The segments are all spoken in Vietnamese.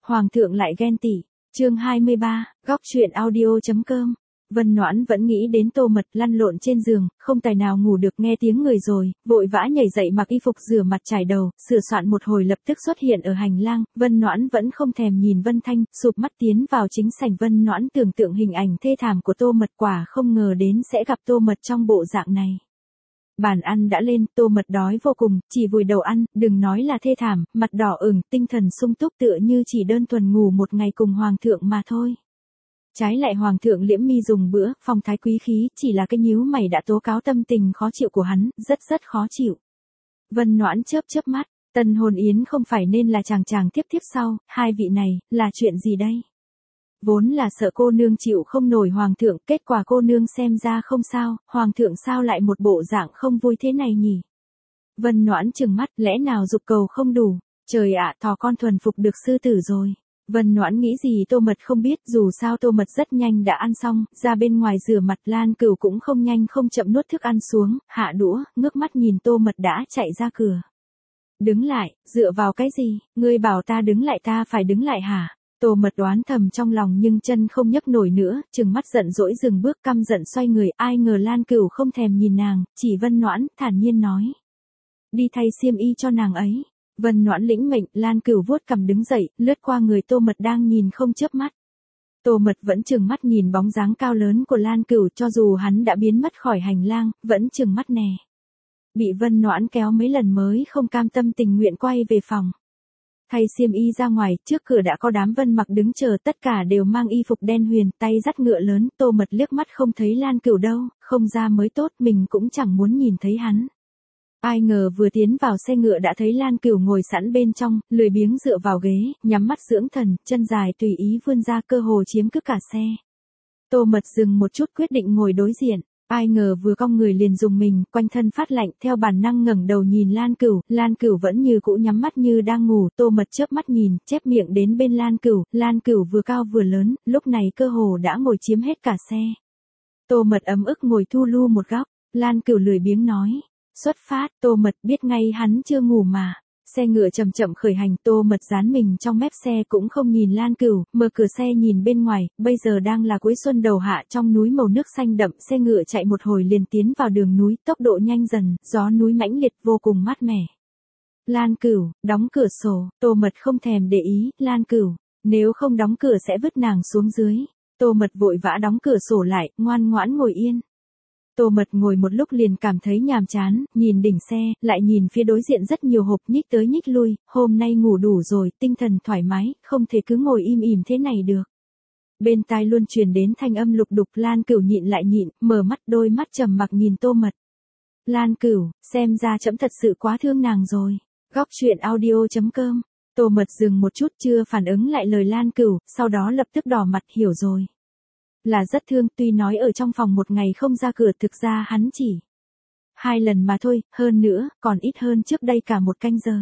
Hoàng thượng lại ghen tị. Chương 23, góc truyện audio.com. Vân Noãn vẫn nghĩ đến Tô Mật lăn lộn trên giường, không tài nào ngủ được, nghe tiếng người rồi, vội vã nhảy dậy mặc y phục rửa mặt trải đầu, sửa soạn một hồi lập tức xuất hiện ở hành lang. Vân Noãn vẫn không thèm nhìn Vân Thanh, sụp mắt tiến vào chính sảnh. Vân Noãn tưởng tượng hình ảnh thê thảm của Tô Mật, quả không ngờ đến sẽ gặp Tô Mật trong bộ dạng này. Bàn ăn đã lên, Tô Mật đói vô cùng, chỉ vùi đầu ăn, đừng nói là thê thảm, mặt đỏ ửng, tinh thần sung túc tựa như chỉ đơn thuần ngủ một ngày cùng hoàng thượng mà thôi. Trái lại hoàng thượng liễm mi dùng bữa, phong thái quý khí, chỉ là cái nhíu mày đã tố cáo tâm tình khó chịu của hắn, rất khó chịu. Vân Noãn chớp mắt, tân hôn yến không phải nên là chàng tiếp sau, hai vị này, là chuyện gì đây? Vốn là sợ cô nương chịu không nổi hoàng thượng, kết quả cô nương xem ra không sao, hoàng thượng sao lại một bộ dạng không vui thế này nhỉ? Vân Noãn trừng mắt, lẽ nào dục cầu không đủ, trời ạ, thỏ con thuần phục được sư tử rồi. Vân Noãn nghĩ gì Tô Mật không biết, dù sao Tô Mật rất nhanh đã ăn xong, ra bên ngoài rửa mặt. Lan Cửu cũng không nhanh không chậm nuốt thức ăn xuống, hạ đũa, ngước mắt nhìn Tô Mật đã chạy ra cửa. Đứng lại, dựa vào cái gì, ngươi bảo ta đứng lại ta phải đứng lại hả? Tô Mật đoán thầm trong lòng nhưng chân không nhấc nổi nữa, trừng mắt giận dỗi dừng bước, căm giận xoay người. Ai ngờ Lan Cửu không thèm nhìn nàng, chỉ Vân Noãn, thản nhiên nói: đi thay xiêm y cho nàng ấy. Vân Noãn lĩnh mệnh. Lan Cửu vuốt cằm đứng dậy, lướt qua người Tô Mật đang nhìn không chớp mắt. Tô Mật vẫn trừng mắt nhìn bóng dáng cao lớn của Lan Cửu, cho dù hắn đã biến mất khỏi hành lang, vẫn trừng mắt nè. Bị Vân Noãn kéo mấy lần mới không cam tâm tình nguyện quay về phòng. Thay xiêm y ra ngoài, trước cửa đã có đám Vân Mặc đứng chờ, tất cả đều mang y phục đen huyền, tay dắt ngựa lớn. Tô Mật liếc mắt không thấy Lan Cửu đâu, không ra mới tốt, mình cũng chẳng muốn nhìn thấy hắn. Ai ngờ vừa tiến vào xe ngựa đã thấy Lan Cửu ngồi sẵn bên trong, lười biếng dựa vào ghế, nhắm mắt dưỡng thần, chân dài tùy ý vươn ra, cơ hồ chiếm cứ cả xe. Tô Mật dừng một chút quyết định ngồi đối diện. Ai ngờ vừa cong người liền dùng mình, quanh thân phát lạnh, theo bản năng ngẩng đầu nhìn Lan Cửu vẫn như cũ nhắm mắt như đang ngủ. Tô Mật chớp mắt nhìn, chép miệng đến bên Lan Cửu vừa cao vừa lớn, lúc này cơ hồ đã ngồi chiếm hết cả xe. Tô Mật ấm ức ngồi thu lu một góc, Lan Cửu lười biếng nói: xuất phát. Tô Mật biết ngay hắn chưa ngủ mà. Xe ngựa chậm chậm khởi hành, Tô Mật dán mình trong mép xe cũng không nhìn Lan Cửu, mở cửa xe nhìn bên ngoài. Bây giờ đang là cuối xuân đầu hạ, trong núi màu nước xanh đậm, xe ngựa chạy một hồi liền tiến vào đường núi, tốc độ nhanh dần, gió núi mãnh liệt vô cùng mát mẻ. Lan Cửu, đóng cửa sổ. Tô Mật không thèm để ý. Lan Cửu, nếu không đóng cửa sẽ vứt nàng xuống dưới. Tô Mật vội vã đóng cửa sổ lại, ngoan ngoãn ngồi yên. Tô Mật ngồi một lúc liền cảm thấy nhàm chán, nhìn đỉnh xe, lại nhìn phía đối diện rất nhiều hộp, nhích tới nhích lui. Hôm nay ngủ đủ rồi, tinh thần thoải mái, không thể cứ ngồi im ỉm thế này được. Bên tai luôn truyền đến thanh âm lục đục. Lan Cửu nhịn lại nhịn, mở mắt, đôi mắt trầm mặc nhìn Tô Mật. Lan Cửu, xem ra trẫm thật sự quá thương nàng rồi. Góc truyện audio.com. Tô Mật dừng một chút chưa phản ứng lại lời Lan Cửu, sau đó lập tức đỏ mặt, hiểu rồi. Là rất thương, tuy nói ở trong phòng một ngày không ra cửa, thực ra hắn chỉ 2 lần mà thôi, hơn nữa, còn ít hơn trước đây cả 1 canh giờ.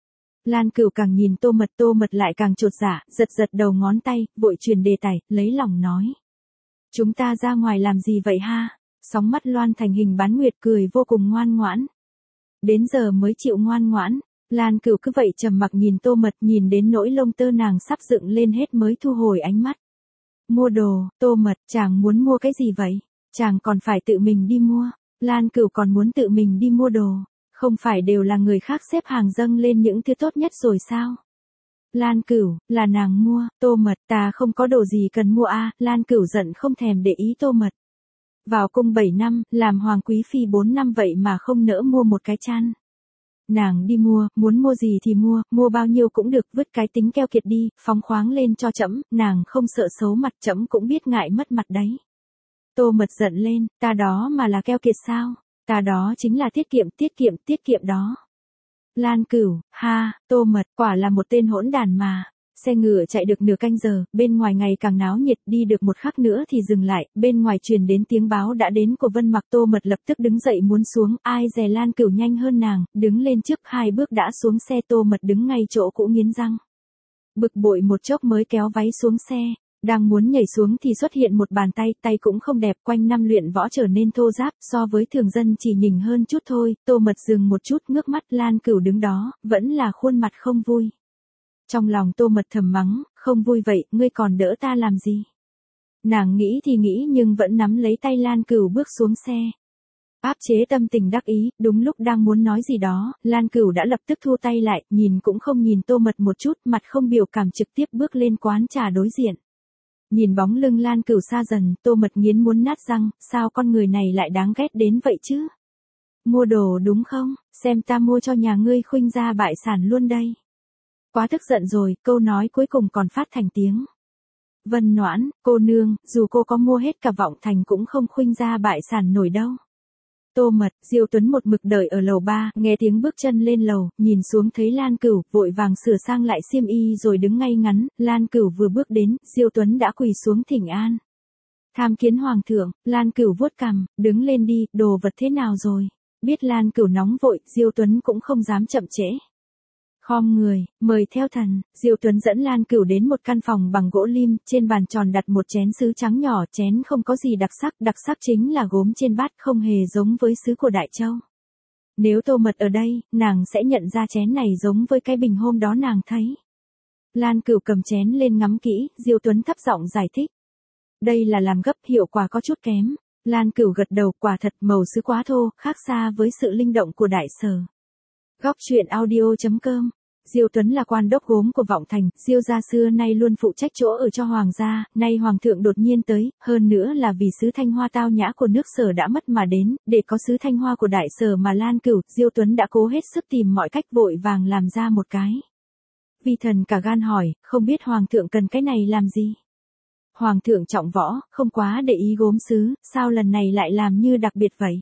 Lan Cửu càng nhìn Tô Mật lại càng chột dạ, giật đầu ngón tay, vội truyền đề tài, lấy lòng nói: chúng ta ra ngoài làm gì vậy ha? Sóng mắt loan thành hình bán nguyệt, cười vô cùng ngoan ngoãn. Đến giờ mới chịu ngoan ngoãn. Lan Cửu cứ vậy trầm mặc nhìn Tô Mật, nhìn đến nỗi lông tơ nàng sắp dựng lên hết mới thu hồi ánh mắt. Mua đồ. Tô Mật, chàng muốn mua cái gì vậy? Chàng còn phải tự mình đi mua. Lan Cửu còn muốn tự mình đi mua đồ. Không phải đều là người khác xếp hàng dâng lên những thứ tốt nhất rồi sao? Lan Cửu, là nàng mua. Tô Mật, ta không có đồ gì cần mua a. Lan Cửu giận không thèm để ý Tô Mật. Vào cung 7 năm, làm hoàng quý phi 4 năm vậy mà không nỡ mua một cái chăn. Nàng đi mua, muốn mua gì thì mua bao nhiêu cũng được, vứt cái tính keo kiệt đi, phóng khoáng lên cho trẫm, nàng không sợ xấu mặt, trẫm cũng biết ngại mất mặt đấy. Tô Mật giận lên, ta đó mà là keo kiệt sao? Ta đó chính là tiết kiệm đó. Lan Cửu, ha, Tô Mật, quả là một tên hỗn đàn mà. Xe ngựa chạy được nửa canh giờ, bên ngoài ngày càng náo nhiệt, đi được một khắc nữa thì dừng lại, bên ngoài truyền đến tiếng báo đã đến của Vân Mặc. Tô Mật lập tức đứng dậy muốn xuống, ai dè Lan Cửu nhanh hơn nàng, đứng lên trước 2 bước đã xuống xe. Tô Mật đứng ngay chỗ cũ nghiến răng. Bực bội một chốc mới kéo váy xuống xe, đang muốn nhảy xuống thì xuất hiện một bàn tay cũng không đẹp, quanh năm luyện võ trở nên thô ráp, so với thường dân chỉ nhỉnh hơn chút thôi. Tô Mật dừng một chút, ngước mắt, Lan Cửu đứng đó, vẫn là khuôn mặt không vui. Trong lòng Tô Mật thầm mắng, không vui vậy, ngươi còn đỡ ta làm gì? Nàng nghĩ thì nghĩ nhưng vẫn nắm lấy tay Lan Cửu bước xuống xe. Áp chế tâm tình đắc ý, đúng lúc đang muốn nói gì đó, Lan Cửu đã lập tức thu tay lại, nhìn cũng không nhìn Tô Mật một chút, mặt không biểu cảm trực tiếp bước lên quán trà đối diện. Nhìn bóng lưng Lan Cửu xa dần, Tô Mật nghiến muốn nát răng, sao con người này lại đáng ghét đến vậy chứ? Mua đồ đúng không? Xem ta mua cho nhà ngươi khuynh gia bại sản luôn đây. Quá tức giận rồi, câu nói cuối cùng còn phát thành tiếng. Vân Noãn, cô nương, dù cô có mua hết cả Vọng Thành cũng không khuynh gia bại sản nổi đâu. Tô Mật, Diêu Tuấn một mực đợi ở lầu 3, nghe tiếng bước chân lên lầu, nhìn xuống thấy Lan Cửu, vội vàng sửa sang lại xiêm y rồi đứng ngay ngắn, Lan Cửu vừa bước đến, Diêu Tuấn đã quỳ xuống thỉnh an. Tham kiến hoàng thượng, Lan Cửu vuốt cằm, đứng lên đi, đồ vật thế nào rồi? Biết Lan Cửu nóng vội, Diêu Tuấn cũng không dám chậm trễ. Khom người, mời theo thần, Diêu Tuấn dẫn Lan Cửu đến một căn phòng bằng gỗ lim, trên bàn tròn đặt một chén sứ trắng nhỏ, chén không có gì đặc sắc chính là gốm trên bát không hề giống với sứ của Đại Châu. Nếu Tô Mật ở đây, nàng sẽ nhận ra chén này giống với cái bình hôm đó nàng thấy. Lan Cửu cầm chén lên ngắm kỹ, Diêu Tuấn thấp giọng giải thích. Đây là làm gấp, hiệu quả có chút kém. Lan Cửu gật đầu, quả thật màu sứ quá thô, khác xa với sự linh động của Đại Sở. Góc truyện audio.com. Diêu Tuấn là quan đốc gốm của Vọng Thành, Diêu gia xưa nay luôn phụ trách chỗ ở cho hoàng gia, nay hoàng thượng đột nhiên tới, hơn nữa là vì sứ Thanh Hoa tao nhã của nước Sở đã mất mà đến, để có sứ Thanh Hoa của Đại Sở mà Lan Cửu, Diêu Tuấn đã cố hết sức tìm mọi cách vội vàng làm ra một cái. Vi thần cả gan hỏi, không biết hoàng thượng cần cái này làm gì? Hoàng thượng trọng võ, không quá để ý gốm sứ, sao lần này lại làm như đặc biệt vậy?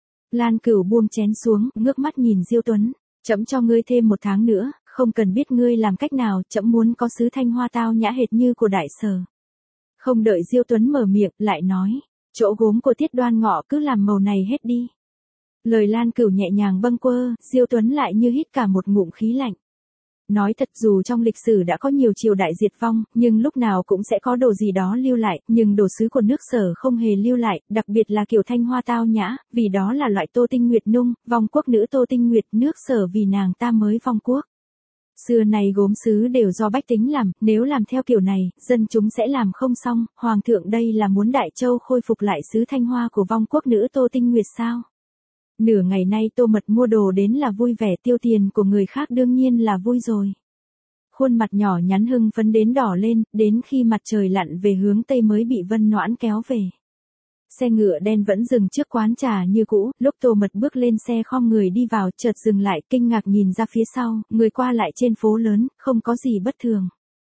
Lan Cửu buông chén xuống, ngước mắt nhìn Diêu Tuấn, trẫm cho ngươi thêm 1 tháng nữa, không cần biết ngươi làm cách nào, trẫm muốn có sứ Thanh Hoa tao nhã hệt như của Đại Sở. Không đợi Diêu Tuấn mở miệng, lại nói, chỗ gốm của Tiết Đoan Ngọ cứ làm màu này hết đi. Lời Lan Cửu nhẹ nhàng bâng quơ, Diêu Tuấn lại như hít cả một ngụm khí lạnh. Nói thật, dù trong lịch sử đã có nhiều triều đại diệt vong, nhưng lúc nào cũng sẽ có đồ gì đó lưu lại, nhưng đồ sứ của nước Sở không hề lưu lại, đặc biệt là kiểu Thanh Hoa tao nhã, vì đó là loại Tô Tinh Nguyệt nung, vong quốc nữ Tô Tinh Nguyệt, nước Sở vì nàng ta mới vong quốc. Xưa này gốm sứ đều do bách tính làm, nếu làm theo kiểu này, dân chúng sẽ làm không xong, hoàng thượng đây là muốn Đại Châu khôi phục lại sứ Thanh Hoa của vong quốc nữ Tô Tinh Nguyệt sao? Nửa ngày nay Tô Mật mua đồ đến là vui vẻ, tiêu tiền của người khác đương nhiên là vui rồi. Khuôn mặt nhỏ nhắn hưng phấn đến đỏ lên, đến khi mặt trời lặn về hướng Tây mới bị Vân Noãn kéo về. Xe ngựa đen vẫn dừng trước quán trà như cũ, lúc Tô Mật bước lên xe khom người đi vào, chợt dừng lại, kinh ngạc nhìn ra phía sau, người qua lại trên phố lớn, không có gì bất thường.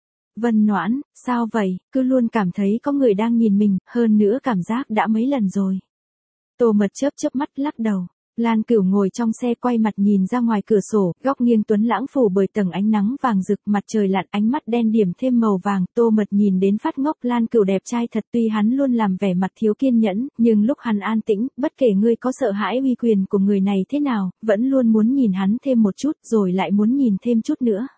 Vân Noãn, sao vậy, cứ luôn cảm thấy có người đang nhìn mình, hơn nữa cảm giác đã mấy lần rồi. Tô Mật chớp chớp mắt lắc đầu. Lan Cửu ngồi trong xe quay mặt nhìn ra ngoài cửa sổ, góc nghiêng tuấn lãng phủ bởi tầng ánh nắng vàng rực, mặt trời lặn, ánh mắt đen điểm thêm màu vàng, Tô Mật nhìn đến phát ngốc. Lan Cửu đẹp trai thật, tuy hắn luôn làm vẻ mặt thiếu kiên nhẫn, nhưng lúc hắn an tĩnh, bất kể ngươi có sợ hãi uy quyền của người này thế nào, vẫn luôn muốn nhìn hắn thêm một chút, rồi lại muốn nhìn thêm chút nữa.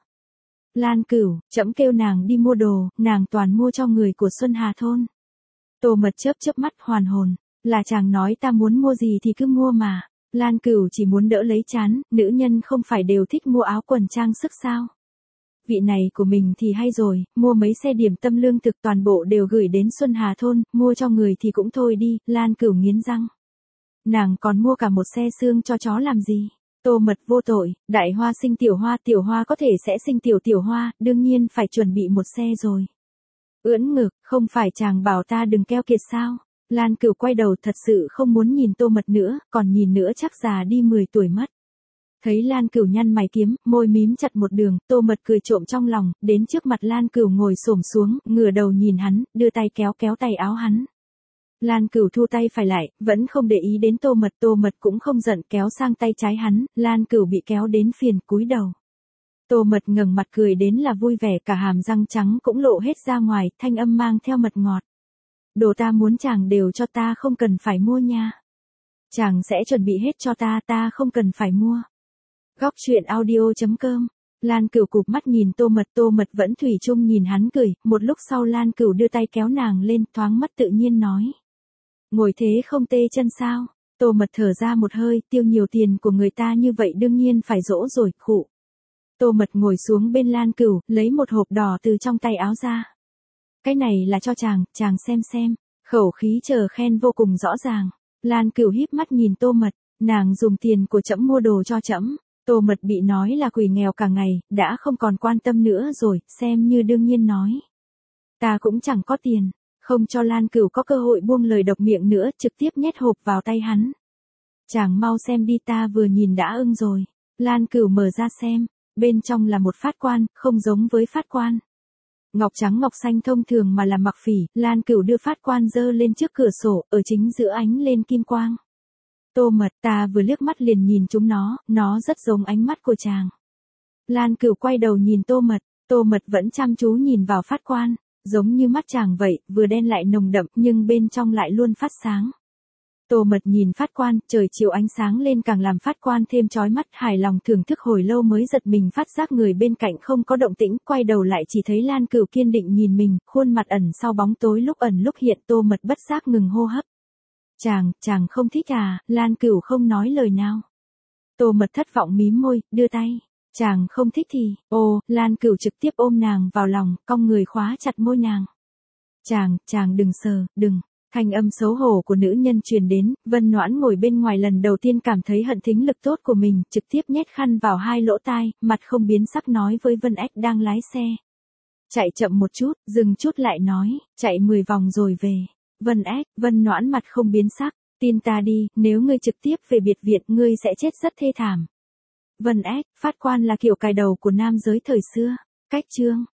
Lan Cửu, trẫm kêu nàng đi mua đồ, nàng toàn mua cho người của Xuân Hà thôn. Tô Mật chớp chớp mắt hoàn hồn, là chàng nói ta muốn mua gì thì cứ mua mà. Lan Cửu chỉ muốn đỡ lấy chán, nữ nhân không phải đều thích mua áo quần trang sức sao? Vị này của mình thì hay rồi, mua mấy xe điểm tâm lương thực toàn bộ đều gửi đến Xuân Hà thôn, mua cho người thì cũng thôi đi, Lan Cửu nghiến răng. Nàng còn mua cả một xe xương cho chó làm gì? Tô Mật vô tội, đại hoa sinh tiểu hoa có thể sẽ sinh tiểu hoa, đương nhiên phải chuẩn bị một xe rồi. Ưỡn ngực, không phải chàng bảo ta đừng keo kiệt sao? Lan Cửu quay đầu thật sự không muốn nhìn Tô Mật nữa, còn nhìn nữa chắc già đi 10 tuổi mất. Thấy Lan Cửu nhăn mày kiếm, môi mím chặt một đường, Tô Mật cười trộm trong lòng, đến trước mặt Lan Cửu ngồi xổm xuống, ngửa đầu nhìn hắn, đưa tay kéo tay áo hắn. Lan Cửu thu tay phải lại, vẫn không để ý đến Tô Mật cũng không giận, kéo sang tay trái hắn, Lan Cửu bị kéo đến phiền, cúi đầu. Tô Mật ngẩng mặt cười đến là vui vẻ, cả hàm răng trắng cũng lộ hết ra ngoài, thanh âm mang theo mật ngọt. Đồ ta muốn chàng đều cho ta, không cần phải mua nha. Chàng sẽ chuẩn bị hết cho ta không cần phải mua. Góc truyện audio.com. Lan Cửu cụp mắt nhìn Tô Mật vẫn thủy chung nhìn hắn cười, một lúc sau Lan Cửu đưa tay kéo nàng lên, thoáng mất tự nhiên nói. Ngồi thế không tê chân sao? Tô Mật thở ra một hơi, tiêu nhiều tiền của người ta như vậy đương nhiên phải dỗ rồi, khụ. Tô Mật ngồi xuống bên Lan Cửu, lấy một hộp đỏ từ trong tay áo ra. Cái này là cho chàng xem. Khẩu khí chờ khen vô cùng rõ ràng. Lan Cửu híp mắt nhìn Tô Mật, nàng dùng tiền của trẫm mua đồ cho trẫm. Tô Mật bị nói là quỷ nghèo cả ngày, đã không còn quan tâm nữa rồi, xem như đương nhiên nói. Ta cũng chẳng có tiền, không cho Lan Cửu có cơ hội buông lời độc miệng nữa, trực tiếp nhét hộp vào tay hắn. Chàng mau xem đi, ta vừa nhìn đã ưng rồi. Lan Cửu mở ra xem, bên trong là một phát quan, không giống với phát quan ngọc trắng ngọc xanh thông thường mà là mặc phỉ. Lan Cửu đưa phát quan dơ lên trước cửa sổ, ở chính giữa ánh lên kim quang. Tô Mật, ta vừa liếc mắt liền nhìn chúng nó rất giống ánh mắt của chàng. Lan Cửu quay đầu nhìn Tô Mật vẫn chăm chú nhìn vào phát quan, giống như mắt chàng vậy, vừa đen lại nồng đậm nhưng bên trong lại luôn phát sáng. Tô Mật nhìn phát quan, trời chiều ánh sáng lên càng làm phát quan thêm chói mắt, hài lòng thưởng thức hồi lâu mới giật mình phát giác người bên cạnh không có động tĩnh, quay đầu lại chỉ thấy Lan Cửu kiên định nhìn mình, khuôn mặt ẩn sau bóng tối lúc ẩn lúc hiện. Tô Mật bất giác ngừng hô hấp. Chàng không thích à? Lan Cửu không nói lời nào. Tô Mật thất vọng mím môi, đưa tay. Chàng không thích thì, Lan Cửu trực tiếp ôm nàng vào lòng, cong người khóa chặt môi nàng. Chàng đừng sờ, đừng. Thanh âm xấu hổ của nữ nhân truyền đến, Vân Noãn ngồi bên ngoài lần đầu tiên cảm thấy hận thính lực tốt của mình, trực tiếp nhét khăn vào hai lỗ tai, mặt không biến sắc nói với Vân Ếch đang lái xe. Chạy chậm một chút, dừng chút lại nói, chạy 10 vòng rồi về. Vân Noãn mặt không biến sắc, tin ta đi, nếu ngươi trực tiếp về biệt viện ngươi sẽ chết rất thê thảm. Vân Ếch, phát quan là kiểu cài đầu của nam giới thời xưa. Cách chương